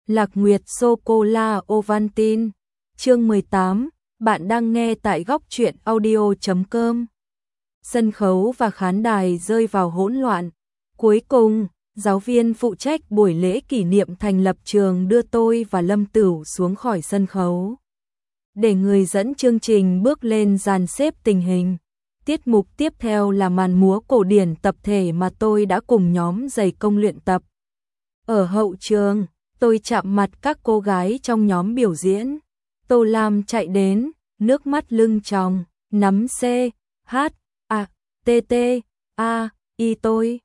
Lạc Nguyệt Sô-cô-la Ovaltine. Chương 18, bạn đang nghe tại góc truyện audio.com. Sân khấu và khán đài rơi vào hỗn loạn. Cuối cùng, giáo viên phụ trách buổi lễ kỷ niệm thành lập trường đưa tôi và Lâm Tửu xuống khỏi sân khấu. Để người dẫn chương trình bước lên dàn xếp tình hình. Tiết mục tiếp theo là màn múa cổ điển tập thể mà tôi đã cùng nhóm dày công luyện tập. Ở hậu trường, tôi chạm mặt các cô gái trong nhóm biểu diễn. Tô Lam chạy đến, nước mắt lưng tròng, nắm C, H, A, T, T, A, I tôi.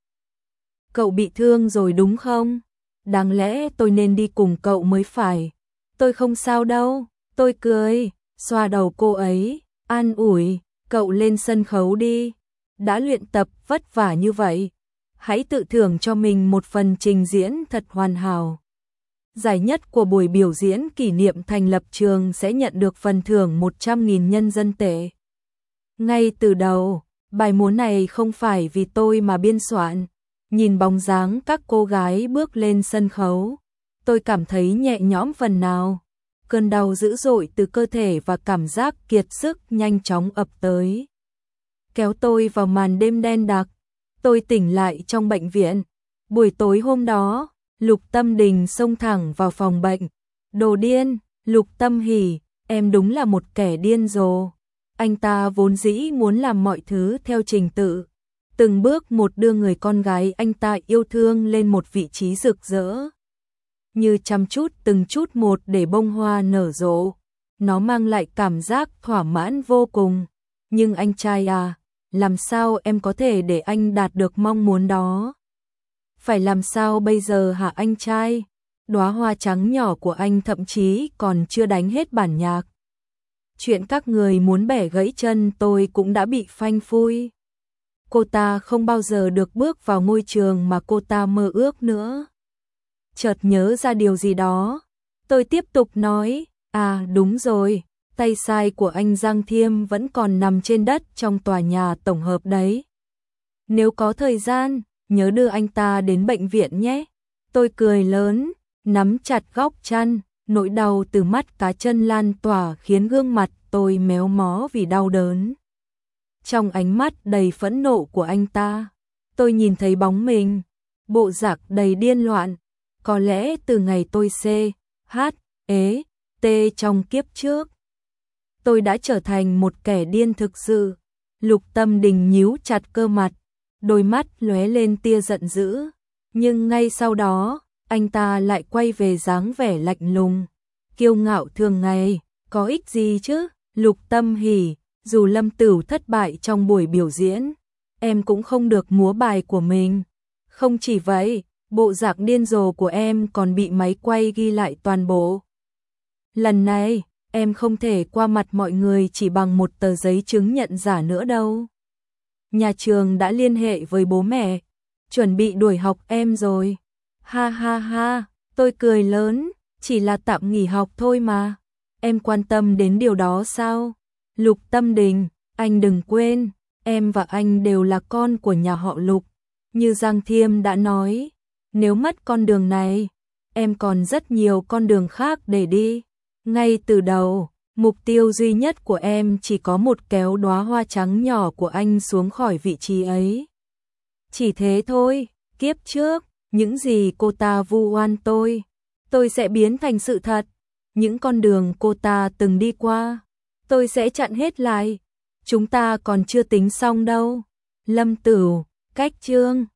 Cậu bị thương rồi đúng không? Đáng lẽ tôi nên đi cùng cậu mới phải. Tôi không sao đâu, tôi cười, xoa đầu cô ấy, an ủi, cậu lên sân khấu đi. Đã luyện tập vất vả như vậy, hãy tự thưởng cho mình một phần trình diễn thật hoàn hảo. Giải nhất của buổi biểu diễn kỷ niệm thành lập trường sẽ nhận được phần thưởng 100.000 nhân dân tệ. Ngay từ đầu, bài múa này không phải vì tôi mà biên soạn. Nhìn bóng dáng các cô gái bước lên sân khấu, tôi cảm thấy nhẹ nhõm phần nào. Cơn đau dữ dội từ cơ thể và cảm giác kiệt sức nhanh chóng ập tới, kéo tôi vào màn đêm đen đặc. Tôi tỉnh lại trong bệnh viện. Buổi tối hôm đó, Lục Tâm Đình xông thẳng vào phòng bệnh. Đồ điên, Lục Tâm Hỷ, em đúng là một kẻ điên rồ. Anh ta vốn dĩ muốn làm mọi thứ theo trình tự, từng bước một đưa người con gái anh ta yêu thương lên một vị trí rực rỡ. Như chăm chút từng chút một để bông hoa nở rộ. Nó mang lại cảm giác thỏa mãn vô cùng. Nhưng anh trai à, làm sao em có thể để anh đạt được mong muốn đó? Phải làm sao bây giờ hả anh trai? Đóa hoa trắng nhỏ của anh thậm chí còn chưa đánh hết bản nhạc. Chuyện các người muốn bẻ gãy chân tôi cũng đã bị phanh phui. Cô ta không bao giờ được bước vào ngôi trường mà cô ta mơ ước nữa. Chợt nhớ ra điều gì đó, tôi tiếp tục nói, à đúng rồi, tay sai của anh Giang Thiêm vẫn còn nằm trên đất trong tòa nhà tổng hợp đấy. Nếu có thời gian, nhớ đưa anh ta đến bệnh viện nhé. Tôi cười lớn, nắm chặt góc chăn, nỗi đau từ mắt cá chân lan tỏa khiến gương mặt tôi méo mó vì đau đớn. Trong ánh mắt đầy phẫn nộ của anh ta, tôi nhìn thấy bóng mình, bộ dạng đầy điên loạn. Có lẽ từ ngày tôi C, H, E, T trong kiếp trước, tôi đã trở thành một kẻ điên thực sự. Lục Tâm Đình nhíu chặt cơ mặt, đôi mắt lóe lên tia giận dữ. Nhưng ngay sau đó, anh ta lại quay về dáng vẻ lạnh lùng, kiêu ngạo thường ngày. Có ích gì chứ, Lục Tâm Hỷ, dù Lâm Tửu thất bại trong buổi biểu diễn, em cũng không được múa bài của mình. Không chỉ vậy, bộ dạng điên rồ của em còn bị máy quay ghi lại toàn bộ. Lần này, em không thể qua mặt mọi người chỉ bằng một tờ giấy chứng nhận giả nữa đâu. Nhà trường đã liên hệ với bố mẹ, chuẩn bị đuổi học em rồi. Ha ha ha, tôi cười lớn, chỉ là tạm nghỉ học thôi mà. Em quan tâm đến điều đó sao? Lục Tâm Đình, anh đừng quên, em và anh đều là con của nhà họ Lục. Như Giang Thiêm đã nói, nếu mất con đường này, em còn rất nhiều con đường khác để đi. Ngay từ đầu, mục tiêu duy nhất của em chỉ có một kéo đóa hoa trắng nhỏ của anh xuống khỏi vị trí ấy. Chỉ thế thôi, kiếp trước, những gì cô ta vu oan tôi sẽ biến thành sự thật. Những con đường cô ta từng đi qua, tôi sẽ chặn hết lại. Chúng ta còn chưa tính xong đâu. Lâm Tửu, cách chương.